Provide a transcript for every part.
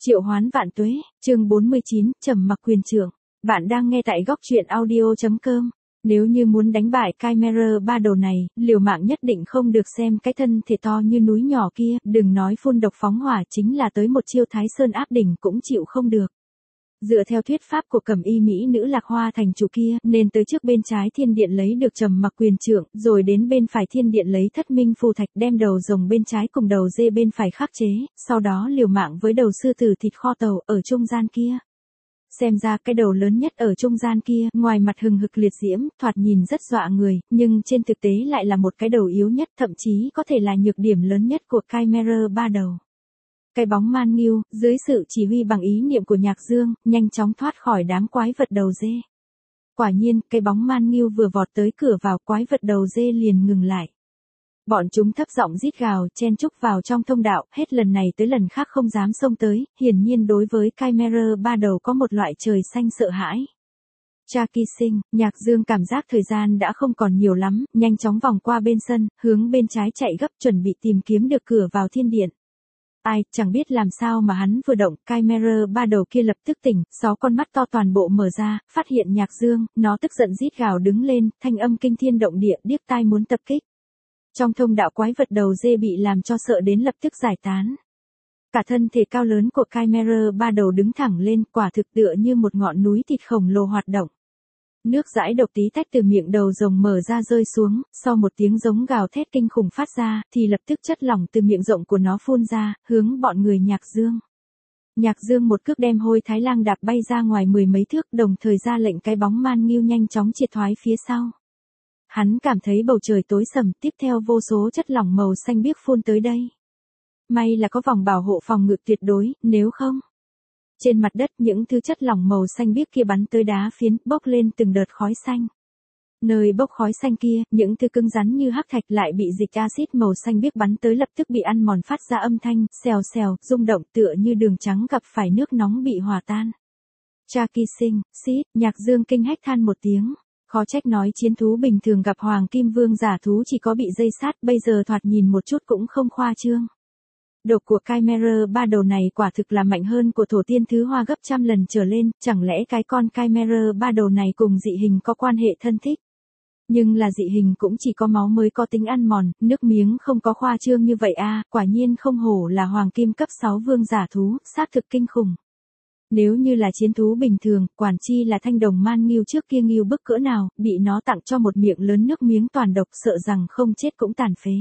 Triệu hoán vạn tuế, chương 49, trầm mặc quyền trưởng. Bạn đang nghe tại góc truyện audio.com. Nếu như muốn đánh bại Chimera ba đầu này, liều mạng nhất định không được xem cái thân thể to như núi nhỏ kia, đừng nói phun độc phóng hỏa, chính là tới một chiêu Thái Sơn áp đỉnh cũng chịu không được. Dựa theo thuyết pháp của Cẩm Y mỹ nữ Lạc Hoa thành chủ kia, nên tới trước bên trái thiên điện lấy được trầm mặc quyền trượng, rồi đến bên phải thiên điện lấy thất minh phù thạch, đem đầu rồng bên trái cùng đầu dê bên phải khắc chế, sau đó liều mạng với đầu sư tử thịt kho tàu ở trung gian kia. Xem ra cái đầu lớn nhất ở trung gian kia, ngoài mặt hừng hực liệt diễm, thoạt nhìn rất dọa người, nhưng trên thực tế lại là một cái đầu yếu nhất, thậm chí có thể là nhược điểm lớn nhất của Chimera ba đầu. Cái bóng man nghiêu, dưới sự chỉ huy bằng ý niệm của Nhạc Dương, nhanh chóng thoát khỏi đám quái vật đầu dê. Quả nhiên, cái bóng man nghiêu vừa vọt tới cửa vào, quái vật đầu dê liền ngừng lại. Bọn chúng thấp giọng rít gào, chen chúc vào trong thông đạo, hết lần này tới lần khác không dám xông tới, hiển nhiên đối với Chimera ba đầu có một loại trời xanh sợ hãi. Cha Kỳ Sinh, Nhạc Dương cảm giác thời gian đã không còn nhiều lắm, nhanh chóng vòng qua bên sân, hướng bên trái chạy gấp chuẩn bị tìm kiếm được cửa vào thiên điện. Ai, chẳng biết làm sao mà hắn vừa động, Chimera ba đầu kia lập tức tỉnh, 6 con mắt to toàn bộ mở ra, phát hiện Nhạc Dương, nó tức giận rít gào đứng lên, thanh âm kinh thiên động địa, điếc tai muốn tập kích. Trong thông đạo quái vật đầu dê bị làm cho sợ đến lập tức giải tán. Cả thân thể cao lớn của Chimera ba đầu đứng thẳng lên, quả thực tựa như một ngọn núi thịt khổng lồ hoạt động. Nước dãi độc tí tách từ miệng đầu rồng mở ra rơi xuống, sau một tiếng giống gào thét kinh khủng phát ra, thì lập tức chất lỏng từ miệng rộng của nó phun ra, hướng bọn người Nhạc Dương. Nhạc Dương một cước đem Hôi Thái Lang đạp bay ra ngoài 10 mấy thước, đồng thời ra lệnh cái bóng man nghiêu nhanh chóng triệt thoái phía sau. Hắn cảm thấy bầu trời tối sầm, tiếp theo vô số chất lỏng màu xanh biếc phun tới đây. May là có vòng bảo hộ phòng ngự tuyệt đối, nếu không. Trên mặt đất những thứ chất lỏng màu xanh biếc kia bắn tới đá phiến, bốc lên từng đợt khói xanh. Nơi bốc khói xanh kia, những thứ cứng rắn như hắc thạch lại bị dịch axit màu xanh biếc bắn tới lập tức bị ăn mòn phát ra âm thanh, xèo xèo, rung động tựa như đường trắng gặp phải nước nóng bị hòa tan. Cha Kỳ Sinh, xít, Nhạc Dương kinh hách than một tiếng. Khó trách nói chiến thú bình thường gặp Hoàng Kim Vương giả thú chỉ có bị dây sát, bây giờ thoạt nhìn một chút cũng không khoa trương. Độc của Chimera ba đầu này quả thực là mạnh hơn của thổ tiên thứ hoa gấp trăm lần trở lên, chẳng lẽ cái con Chimera ba đầu này cùng dị hình có quan hệ thân thích? Nhưng là dị hình cũng chỉ có máu mới có tính ăn mòn, nước miếng không có khoa trương như vậy a, quả nhiên không hổ là Hoàng Kim cấp 6 vương giả thú, xác thực kinh khủng. Nếu như là chiến thú bình thường, quản chi là thanh đồng man nghiêu trước kia nghiêu bức cỡ nào, bị nó tặng cho một miệng lớn nước miếng toàn độc sợ rằng không chết cũng tàn phế.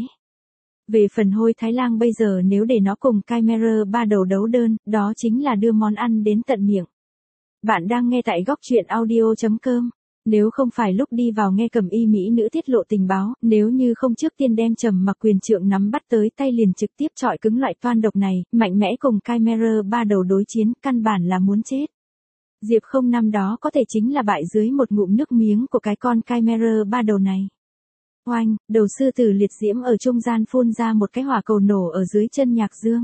Về phần Hôi Thái Lang bây giờ nếu để nó cùng Chimera ba đầu đấu đơn, đó chính là đưa món ăn đến tận miệng. Bạn đang nghe tại góc truyện audio.com. Nếu không phải lúc đi vào nghe Cẩm Y mỹ nữ tiết lộ tình báo, nếu như không trước tiên đem trầm mặc quyền trượng nắm bắt tới tay liền trực tiếp chọi cứng loại toan độc này, mạnh mẽ cùng Chimera ba đầu đối chiến, căn bản là muốn chết. Diệp Không năm đó có thể chính là bại dưới một ngụm nước miếng của cái con Chimera ba đầu này. Oanh, đầu sư tử liệt diễm ở trung gian phun ra một cái hỏa cầu nổ ở dưới chân Nhạc Dương.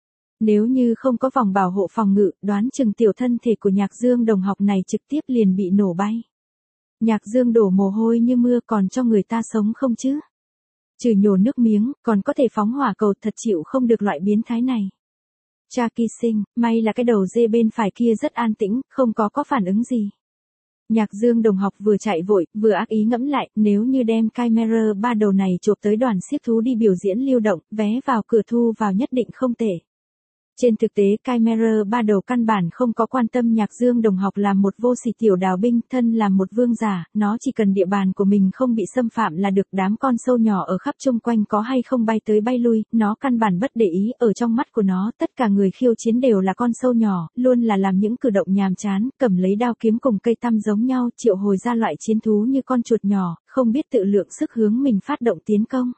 Nếu như không có vòng bảo hộ phòng ngự, đoán chừng tiểu thân thể của Nhạc Dương đồng học này trực tiếp liền bị nổ bay. Nhạc Dương đổ mồ hôi như mưa, còn cho người ta sống không chứ? Trừ nhổ nước miếng, còn có thể phóng hỏa cầu, thật chịu không được loại biến thái này. Cha Kỳ Sinh, may là cái đầu dê bên phải kia rất an tĩnh, không có phản ứng gì. Nhạc Dương đồng học vừa chạy vội, vừa ác ý ngẫm lại, nếu như đem Chimera ba đầu này chụp tới đoàn xiếc thú đi biểu diễn lưu động, vé vào cửa thu vào nhất định không tệ. Trên thực tế Chimera ba đầu căn bản không có quan tâm Nhạc Dương đồng học làm một vô sỉ tiểu đào binh, thân làm một vương giả, nó chỉ cần địa bàn của mình không bị xâm phạm là được, đám con sâu nhỏ ở khắp chung quanh có hay không bay tới bay lui, nó căn bản bất để ý, ở trong mắt của nó, tất cả người khiêu chiến đều là con sâu nhỏ, luôn là làm những cử động nhàm chán, cầm lấy đao kiếm cùng cây tăm giống nhau, triệu hồi ra loại chiến thú như con chuột nhỏ, không biết tự lượng sức hướng mình phát động tiến công.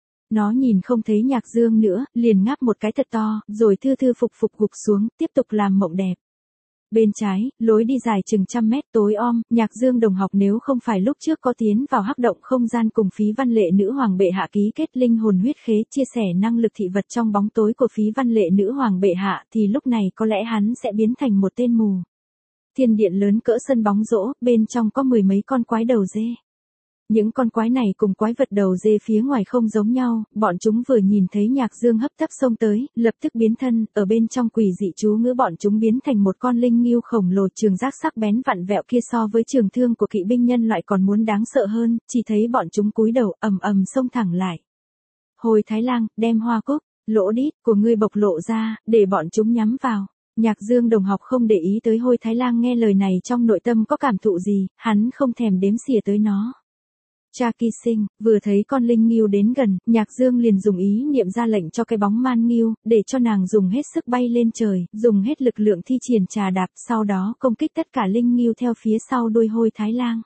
Nó nhìn không thấy Nhạc Dương nữa, liền ngáp một cái thật to, rồi thư thư phục phục gục xuống, tiếp tục làm mộng đẹp. Bên trái, lối đi dài chừng 100 mét tối om, Nhạc Dương đồng học nếu không phải lúc trước có tiến vào hắc động không gian cùng Phí Văn Lệ nữ hoàng bệ hạ ký kết linh hồn huyết khế, chia sẻ năng lực thị vật trong bóng tối của Phí Văn Lệ nữ hoàng bệ hạ, thì lúc này có lẽ hắn sẽ biến thành một tên mù. Thiên điện lớn cỡ sân bóng rổ, bên trong có 10 mấy con quái đầu dê. Những con quái này cùng quái vật đầu dê phía ngoài không giống nhau, bọn chúng vừa nhìn thấy Nhạc Dương hấp tấp xông tới, lập tức biến thân, ở bên trong quỷ dị chú ngữ bọn chúng biến thành một con linh ngưu khổng lồ trường giác sắc bén vặn vẹo kia so với trường thương của kỵ binh nhân loại còn muốn đáng sợ hơn, chỉ thấy bọn chúng cúi đầu ầm ầm xông thẳng lại. Hồi Thái Lang, đem hoa cúc, lỗ đít của ngươi bộc lộ ra, để bọn chúng nhắm vào. Nhạc Dương đồng học không để ý tới Hôi Thái Lang nghe lời này trong nội tâm có cảm thụ gì, hắn không thèm đếm xỉa tới nó. Cha Kỳ Sinh, vừa thấy con linh ngưu đến gần, Nhạc Dương liền dùng ý niệm ra lệnh cho cái bóng man ngưu, để cho nàng dùng hết sức bay lên trời, dùng hết lực lượng thi triển trà đạp, sau đó công kích tất cả linh ngưu theo phía sau đuôi Hôi Thái Lang.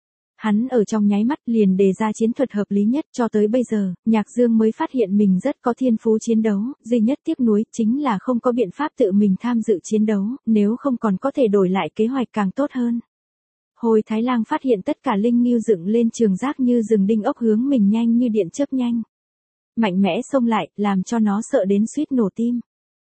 Hắn ở trong nháy mắt liền đề ra chiến thuật hợp lý nhất, cho tới bây giờ, Nhạc Dương mới phát hiện mình rất có thiên phú chiến đấu, duy nhất tiếc nuối chính là không có biện pháp tự mình tham dự chiến đấu, nếu không còn có thể đổi lại kế hoạch càng tốt hơn. Hôi Thái Lang phát hiện tất cả linh ngưu dựng lên trường giác như rừng đinh ốc hướng mình nhanh như điện chớp nhanh. Mạnh mẽ xông lại, làm cho nó sợ đến suýt nổ tim.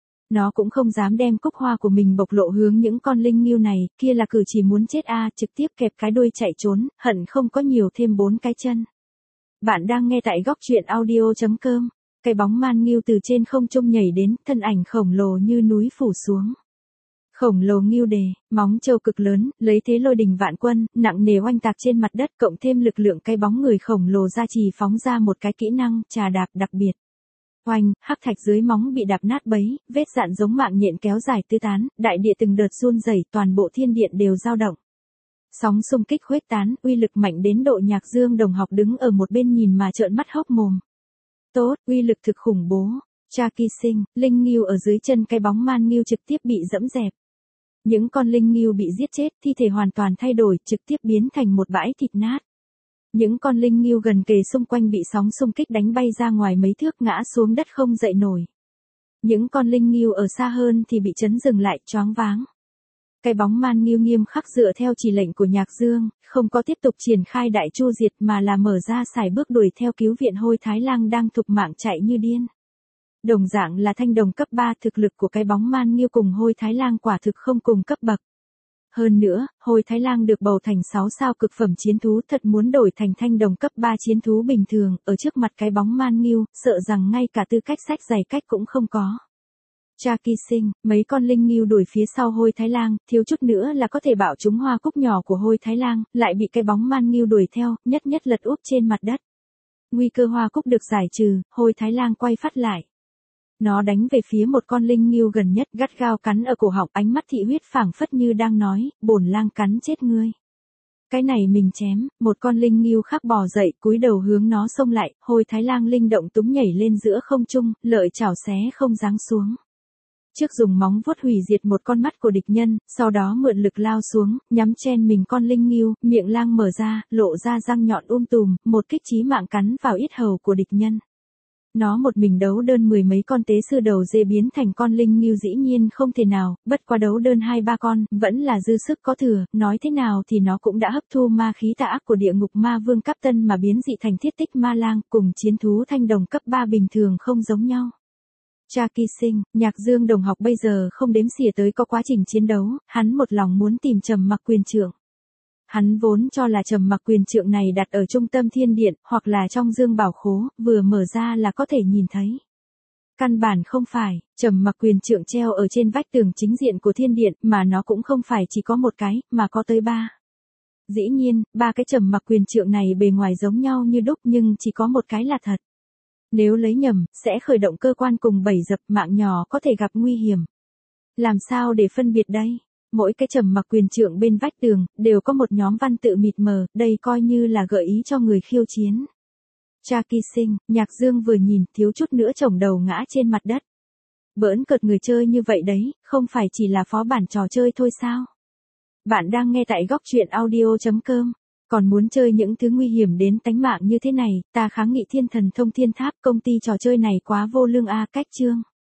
Nó cũng không dám đem cúc hoa của mình bộc lộ hướng những con linh ngưu này, kia là cử chỉ muốn chết trực tiếp kẹp cái đuôi chạy trốn, hận không có nhiều thêm 4 cái chân. Bạn đang nghe tại góc truyện audio.com. Cái bóng man ngưu từ trên không trung nhảy đến, thân ảnh khổng lồ như núi phủ xuống. Khổng lồ ngưu đề, móng trâu cực lớn, lấy thế lôi đình vạn quân, nặng nề oanh tạc trên mặt đất, cộng thêm lực lượng cái bóng người khổng lồ ra trì phóng ra một cái kỹ năng trà đạp đặc biệt. Oanh, hắc thạch dưới móng bị đạp nát bấy, vết dạn giống mạng nhện kéo dài tứ tán, đại địa từng đợt run rẩy, toàn bộ thiên điện đều dao động. Sóng xung kích khuếch tán, uy lực mạnh đến độ Nhạc Dương đồng học đứng ở một bên nhìn mà trợn mắt hốc mồm. Tốt, uy lực thực khủng bố. Cha Kỳ Sinh, linh ngưu ở dưới chân cái bóng man ngưu trực tiếp bị dẫm dẹp. Những con linh ngưu bị giết chết, thi thể hoàn toàn thay đổi, trực tiếp biến thành một bãi thịt nát. Những con linh ngưu gần kề xung quanh bị sóng xung kích đánh bay ra ngoài mấy thước ngã xuống đất không dậy nổi. Những con linh ngưu ở xa hơn thì bị chấn dừng lại, choáng váng. Cái bóng man ngưu nghiêm khắc dựa theo chỉ lệnh của Nhạc Dương, không có tiếp tục triển khai đại chu diệt mà là mở ra xài bước đuổi theo cứu viện Hôi Thái Lang đang thục mạng chạy như điên. Đồng dạng là thanh đồng cấp 3, thực lực của cái bóng man ngưu cùng Hôi Thái Lang quả thực không cùng cấp bậc. Hơn nữa, Hôi Thái Lang được bầu thành 6 sao cực phẩm chiến thú, thật muốn đổi thành thanh đồng cấp 3 chiến thú bình thường, ở trước mặt cái bóng man ngưu, sợ rằng ngay cả tư cách sách giày cách cũng không có. Cha Kỳ Sinh, mấy con linh ngưu đuổi phía sau Hôi Thái Lang, thiếu chút nữa là có thể bảo chúng hoa cúc nhỏ của Hôi Thái Lang, lại bị cái bóng man ngưu đuổi theo, nhất nhất lật úp trên mặt đất. Nguy cơ hoa cúc được giải trừ, Hôi Thái Lang quay phát lại. Nó đánh về phía một con linh ngưu gần nhất, gắt gao cắn ở cổ họng, ánh mắt thị huyết phảng phất như đang nói, bổn lang cắn chết ngươi. Cái này mình chém, một con linh ngưu khác bò dậy, cúi đầu hướng nó xông lại, Hôi Thái Lang linh động túng nhảy lên giữa không trung, lợi chảo xé không giáng xuống. Trước dùng móng vuốt hủy diệt một con mắt của địch nhân, sau đó mượn lực lao xuống, nhắm chen mình con linh ngưu, miệng lang mở ra, lộ ra răng nhọn tùm, một kích chí mạng cắn vào yết hầu của địch nhân. Nó một mình đấu đơn 10 mấy con tế sư đầu dê biến thành con linh ngưu dĩ nhiên không thể nào, bất quá đấu đơn 2-3 con, vẫn là dư sức có thừa, nói thế nào thì nó cũng đã hấp thu ma khí tà ác của địa ngục ma vương cấp tân mà biến dị thành thiết tích ma lang, cùng chiến thú thanh đồng cấp 3 bình thường không giống nhau. Cha Kỳ Sinh, Nhạc Dương đồng học bây giờ không đếm xỉa tới có quá trình chiến đấu, hắn một lòng muốn tìm Trầm Mặc Quyền Trượng. Hắn vốn cho là Trầm Mặc Quyền Trượng này đặt ở trung tâm thiên điện, hoặc là trong dương bảo khố, vừa mở ra là có thể nhìn thấy. Căn bản không phải, Trầm Mặc Quyền Trượng treo ở trên vách tường chính diện của thiên điện, mà nó cũng không phải chỉ có một cái, mà có tới 3. Dĩ nhiên, 3 cái Trầm Mặc Quyền Trượng này bề ngoài giống nhau như đúc nhưng chỉ có một cái là thật. Nếu lấy nhầm, sẽ khởi động cơ quan cùng 7 dập, mạng nhỏ có thể gặp nguy hiểm. Làm sao để phân biệt đây? Mỗi cái Trầm Mặc Quyền Trượng bên vách tường, đều có một nhóm văn tự mịt mờ, đây coi như là gợi ý cho người khiêu chiến. Cha Kỳ Sinh, Nhạc Dương vừa nhìn, thiếu chút nữa chổng đầu ngã trên mặt đất. Bỡn cợt người chơi như vậy đấy, không phải chỉ là phó bản trò chơi thôi sao? Bạn đang nghe tại góc truyện audio.com. Còn muốn chơi những thứ nguy hiểm đến tánh mạng như thế này, ta kháng nghị Thiên Thần Thông Thiên Tháp, công ty trò chơi này quá vô lương cách chương.